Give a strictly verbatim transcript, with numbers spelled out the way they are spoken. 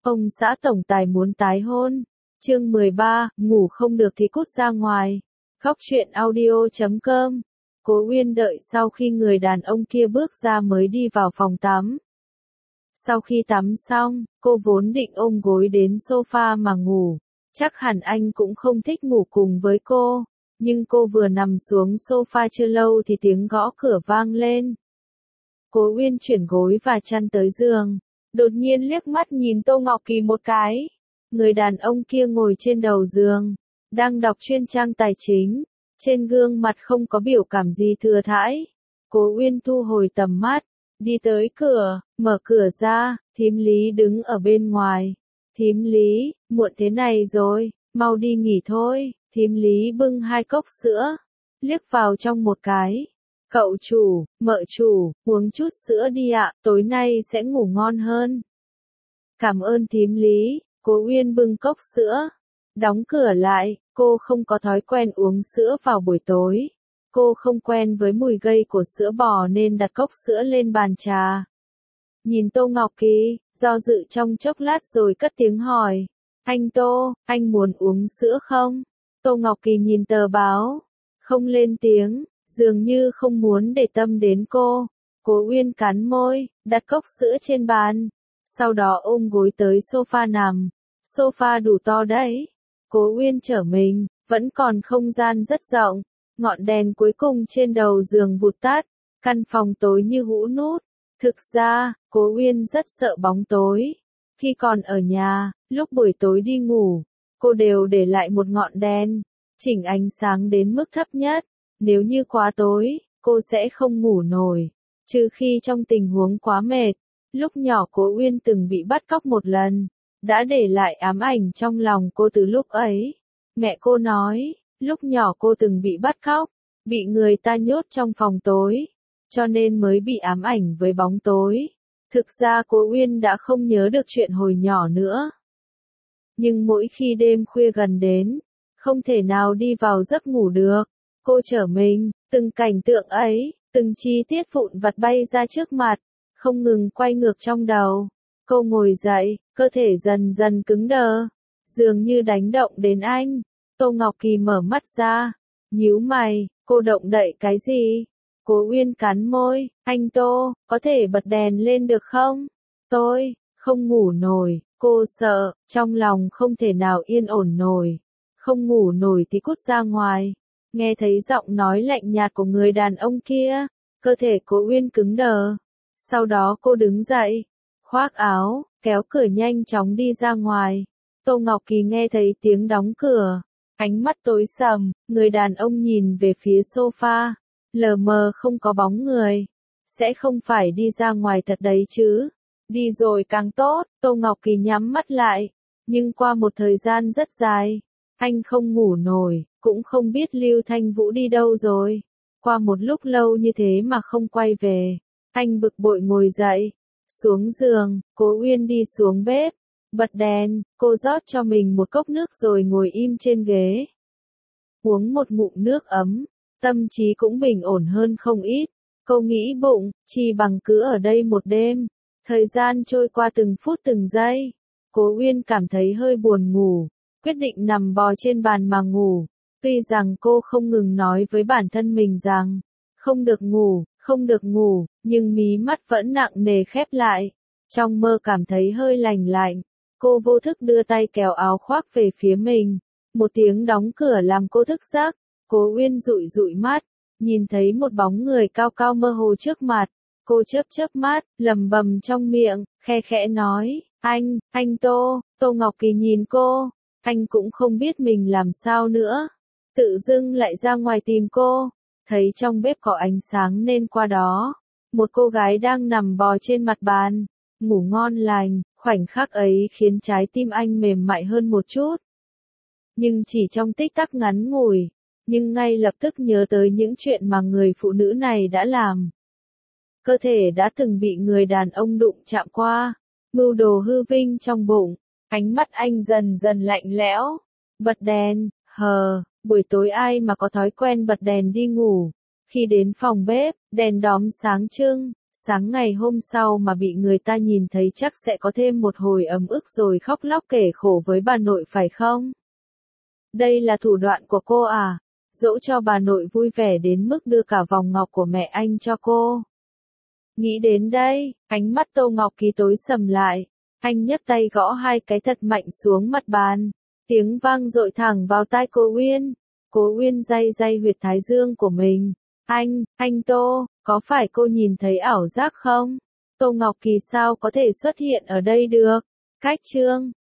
Ông xã tổng tài muốn tái hôn. Chương mười ba, ngủ không được thì cút ra ngoài. Góc truyện audio chấm com. Cố Uyên đợi sau khi người đàn ông kia bước ra mới đi vào phòng tắm. Sau khi tắm xong, cô vốn định ôm gối đến sofa mà ngủ. Chắc hẳn anh cũng không thích ngủ cùng với cô. Nhưng cô vừa nằm xuống sofa chưa lâu thì tiếng gõ cửa vang lên. Cố Uyên chuyển gối và chăn tới giường. Đột nhiên liếc mắt nhìn Tô Ngọc Kỳ một cái. Người đàn ông kia ngồi trên đầu giường, đang đọc chuyên trang tài chính. Trên gương mặt không có biểu cảm gì thừa thãi. Cố Uyên thu hồi tầm mắt, đi tới cửa, mở cửa ra, thím Lý đứng ở bên ngoài. Thím Lý, muộn thế này rồi, mau đi nghỉ thôi. Thím Lý bưng hai cốc sữa, liếc vào trong một cái. Cậu chủ, mợ chủ, uống chút sữa đi ạ, tối nay sẽ ngủ ngon hơn. Cảm ơn thím Lý. Cố Uyên bưng cốc sữa, đóng cửa lại. Cô không có thói quen uống sữa vào buổi tối. Cô không quen với mùi gây của sữa bò nên đặt cốc sữa lên bàn trà. Nhìn Tô Ngọc Kỳ, do dự trong chốc lát rồi cất tiếng hỏi. Anh Tô, anh muốn uống sữa không? Tô Ngọc Kỳ nhìn tờ báo, không lên tiếng, dường như không muốn để tâm đến cô. Cố Uyên cắn môi, đặt cốc sữa trên bàn, sau đó ôm gối tới sofa nằm. Sofa đủ to đấy. Cố Uyên trở mình, vẫn còn không gian rất rộng. Ngọn đèn cuối cùng trên đầu giường vụt tắt, căn phòng tối như hũ nút. Thực ra, Cố Uyên rất sợ bóng tối. Khi còn ở nhà, lúc buổi tối đi ngủ, cô đều để lại một ngọn đèn, chỉnh ánh sáng đến mức thấp nhất. Nếu như quá tối, cô sẽ không ngủ nổi, trừ khi trong tình huống quá mệt. Lúc nhỏ Cố Uyên từng bị bắt cóc một lần, đã để lại ám ảnh trong lòng cô từ lúc ấy. Mẹ cô nói, lúc nhỏ cô từng bị bắt cóc, bị người ta nhốt trong phòng tối, cho nên mới bị ám ảnh với bóng tối. Thực ra Cố Uyên đã không nhớ được chuyện hồi nhỏ nữa. Nhưng mỗi khi đêm khuya gần đến, không thể nào đi vào giấc ngủ được. Cô trở mình, từng cảnh tượng ấy, từng chi tiết vụn vặt bay ra trước mặt, không ngừng quay ngược trong đầu. Cô ngồi dậy, cơ thể dần dần cứng đờ, dường như đánh động đến anh. Tô Ngọc Kỳ mở mắt ra, nhíu mày, cô động đậy cái gì? Cố Uyên cắn môi, anh Tô, có thể bật đèn lên được không? Tôi, không ngủ nổi, cô sợ, trong lòng không thể nào yên ổn nổi. Không ngủ nổi thì cút ra ngoài. Nghe thấy giọng nói lạnh nhạt của người đàn ông kia, cơ thể Cố Uyên cứng đờ. Sau đó cô đứng dậy, khoác áo, kéo cửa nhanh chóng đi ra ngoài. Tô Ngọc Kỳ nghe thấy tiếng đóng cửa, ánh mắt tối sầm, người đàn ông nhìn về phía sofa, lờ mờ không có bóng người. Sẽ không phải đi ra ngoài thật đấy chứ? Đi rồi càng tốt. Tô Ngọc Kỳ nhắm mắt lại, nhưng qua một thời gian rất dài, anh không ngủ nổi, cũng không biết Lưu Thanh Vũ đi đâu rồi. Qua một lúc lâu như thế mà không quay về, anh bực bội ngồi dậy, xuống giường. Cố Uyên đi xuống bếp, bật đèn, cô rót cho mình một cốc nước rồi ngồi im trên ghế. Uống một ngụm nước ấm, tâm trí cũng bình ổn hơn không ít. Cô nghĩ bụng, chi bằng cứ ở đây một đêm. Thời gian trôi qua từng phút từng giây. Cố Uyên cảm thấy hơi buồn ngủ, quyết định nằm bò trên bàn mà ngủ. Tuy rằng cô không ngừng nói với bản thân mình rằng, không được ngủ, không được ngủ, nhưng mí mắt vẫn nặng nề khép lại. Trong mơ cảm thấy hơi lành lạnh, cô vô thức đưa tay kéo áo khoác về phía mình. Một tiếng đóng cửa làm cô thức giấc. Cố Uyên dụi dụi mắt, nhìn thấy một bóng người cao cao mơ hồ trước mặt. Cô chớp chớp mắt, lẩm bẩm trong miệng, khe khẽ nói, anh, anh Tô. Tô Ngọc Kỳ nhìn cô, anh cũng không biết mình làm sao nữa. Tự dưng lại ra ngoài tìm cô, thấy trong bếp có ánh sáng nên qua đó. Một cô gái đang nằm bò trên mặt bàn, ngủ ngon lành. Khoảnh khắc ấy khiến trái tim anh mềm mại hơn một chút. Nhưng chỉ trong tích tắc ngắn ngủi, nhưng ngay lập tức nhớ tới những chuyện mà người phụ nữ này đã làm. Cơ thể đã từng bị người đàn ông đụng chạm qua, mưu đồ hư vinh trong bụng. Ánh mắt anh dần dần lạnh lẽo. Bật đèn, hờ, buổi tối ai mà có thói quen bật đèn đi ngủ. Khi đến phòng bếp, đèn đóm sáng trưng, sáng ngày hôm sau mà bị người ta nhìn thấy chắc sẽ có thêm một hồi ấm ức rồi khóc lóc kể khổ với bà nội phải không? Đây là thủ đoạn của cô à? Dỗ cho bà nội vui vẻ đến mức đưa cả vòng ngọc của mẹ anh cho cô. Nghĩ đến đây, ánh mắt Tô Ngọc Kỳ tối sầm lại. Anh nhấc tay gõ hai cái thật mạnh xuống mặt bàn. Tiếng vang dội thẳng vào tai cô Uyên. Cô Uyên day day huyệt thái dương của mình. Anh, anh Tô, có phải cô nhìn thấy ảo giác không? Tô Ngọc Kỳ sao có thể xuất hiện ở đây được? Cách chương